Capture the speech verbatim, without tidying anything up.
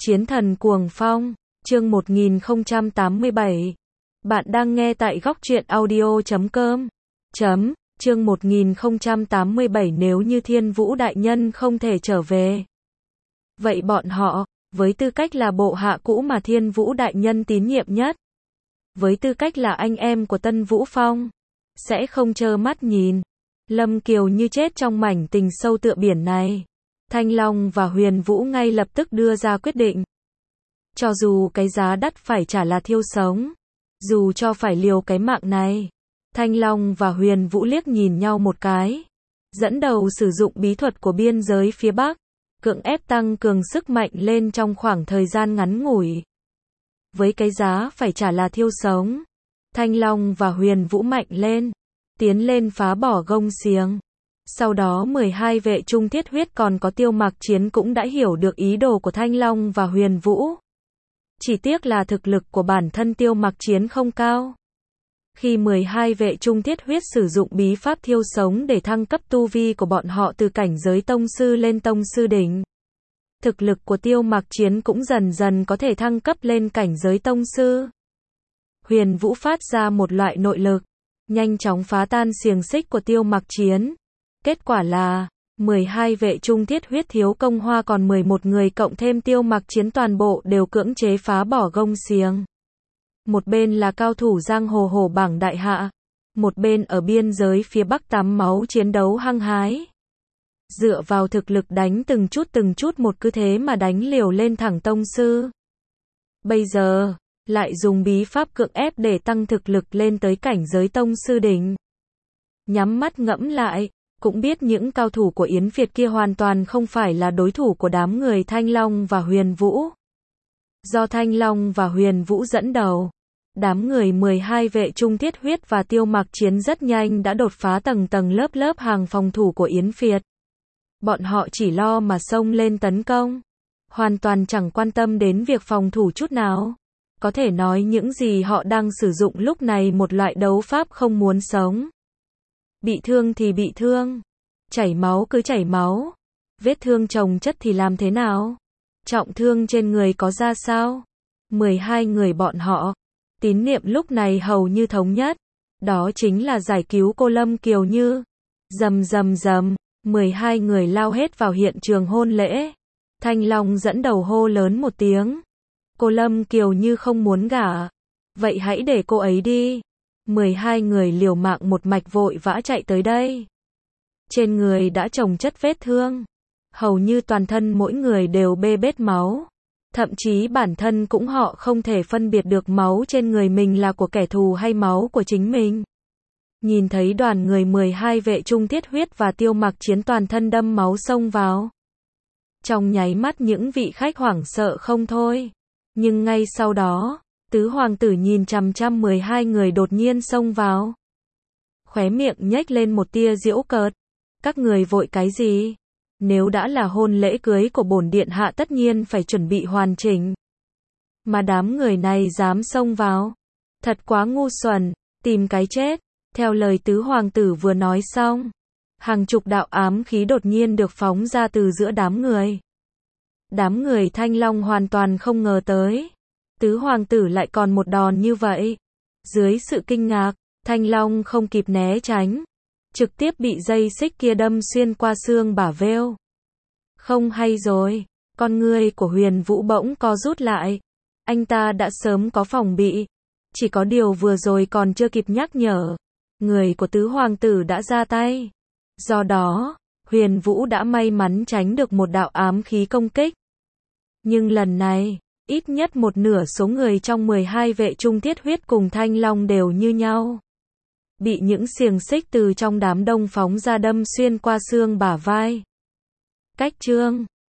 Chiến thần cuồng phong, chương một nghìn không trăm tám mươi bảy. Bạn đang nghe tại góc truyện audio chấm com. Chấm, chương một nghìn không trăm tám mươi bảy nếu như Thiên Vũ Đại Nhân không thể trở về. Vậy bọn họ, với tư cách là bộ hạ cũ mà Thiên Vũ Đại Nhân tín nhiệm nhất, với tư cách là anh em của Tân Vũ Phong, sẽ không trơ mắt nhìn Lâm Kiều như chết trong mảnh tình sâu tựa biển này. Thanh Long và Huyền Vũ ngay lập tức đưa ra quyết định. Cho dù cái giá đắt phải trả là thiêu sống, dù cho phải liều cái mạng này, Thanh Long và Huyền Vũ liếc nhìn nhau một cái, dẫn đầu sử dụng bí thuật của biên giới phía Bắc, cưỡng ép tăng cường sức mạnh lên trong khoảng thời gian ngắn ngủi. Với cái giá phải trả là thiêu sống, Thanh Long và Huyền Vũ mạnh lên, tiến lên phá bỏ gông xiềng. Sau đó mười hai vệ trung thiết huyết còn có Tiêu Mặc Chiến cũng đã hiểu được ý đồ của Thanh Long và Huyền Vũ. Chỉ tiếc là thực lực của bản thân Tiêu Mặc Chiến không cao. Khi mười hai vệ trung thiết huyết sử dụng bí pháp thiêu sống để thăng cấp tu vi của bọn họ từ cảnh giới tông sư lên tông sư đỉnh, thực lực của Tiêu Mặc Chiến cũng dần dần có thể thăng cấp lên cảnh giới tông sư. Huyền Vũ phát ra một loại nội lực, nhanh chóng phá tan xiềng xích của Tiêu Mặc Chiến. Kết quả là, mười hai vệ trung thiết huyết thiếu công hoa còn mười một người cộng thêm Tiêu Mặc Chiến toàn bộ đều cưỡng chế phá bỏ gông xiềng. Một bên là cao thủ giang hồ hổ bảng đại hạ, một bên ở biên giới phía Bắc tắm máu chiến đấu hăng hái. Dựa vào thực lực đánh từng chút từng chút một cứ thế mà đánh liều lên thẳng tông sư. Bây giờ, lại dùng bí pháp cưỡng ép để tăng thực lực lên tới cảnh giới tông sư đỉnh. Nhắm mắt ngẫm lại, cũng biết những cao thủ của Yến Việt kia hoàn toàn không phải là đối thủ của đám người Thanh Long và Huyền Vũ. Do Thanh Long và Huyền Vũ dẫn đầu, đám người mười hai vệ trung thiết huyết và Tiêu Mặc Chiến rất nhanh đã đột phá tầng tầng lớp lớp hàng phòng thủ của Yến Việt. Bọn họ chỉ lo mà xông lên tấn công, hoàn toàn chẳng quan tâm đến việc phòng thủ chút nào. Có thể nói những gì họ đang sử dụng lúc này một loại đấu pháp không muốn sống. Bị thương thì bị thương, chảy máu cứ chảy máu, vết thương chồng chất thì làm thế nào? Trọng thương trên người có ra sao? mười hai người bọn họ, tín niệm lúc này hầu như thống nhất, đó chính là giải cứu cô Lâm Kiều Như. Rầm rầm rầm, mười hai người lao hết vào hiện trường hôn lễ. Thanh Long dẫn đầu hô lớn một tiếng. Cô Lâm Kiều Như không muốn gả, vậy hãy để cô ấy đi. mười hai người liều mạng một mạch vội vã chạy tới đây. Trên người đã chồng chất vết thương, hầu như toàn thân mỗi người đều bê bết máu. Thậm chí bản thân cũng họ không thể phân biệt được máu trên người mình là của kẻ thù hay máu của chính mình. Nhìn thấy đoàn người mười hai vệ trung thiết huyết và Tiêu Mặc Chiến toàn thân đâm máu xông vào. Trong nháy mắt những vị khách hoảng sợ không thôi. Nhưng ngay sau đó, tứ hoàng tử nhìn chằm chằm mười hai người đột nhiên xông vào. Khóe miệng nhếch lên một tia giễu cợt. Các người vội cái gì? Nếu đã là hôn lễ cưới của bổn điện hạ tất nhiên phải chuẩn bị hoàn chỉnh. Mà đám người này dám xông vào. Thật quá ngu xuẩn, tìm cái chết. Theo lời tứ hoàng tử vừa nói xong, hàng chục đạo ám khí đột nhiên được phóng ra từ giữa đám người. Đám người Thanh Long hoàn toàn không ngờ tới. Tứ hoàng tử lại còn một đòn như vậy. Dưới sự kinh ngạc, Thanh Long không kịp né tránh, trực tiếp bị dây xích kia đâm xuyên qua xương bả vêu. Không hay rồi, con ngươi của Huyền Vũ bỗng co rút lại. Anh ta đã sớm có phòng bị, chỉ có điều vừa rồi còn chưa kịp nhắc nhở. Người của tứ hoàng tử đã ra tay. Do đó, Huyền Vũ đã may mắn tránh được một đạo ám khí công kích. Nhưng lần này, ít nhất một nửa số người trong mười hai vệ trung thiết huyết cùng Thanh Long đều như nhau. Bị những xiềng xích từ trong đám đông phóng ra đâm xuyên qua xương bả vai. Cách chương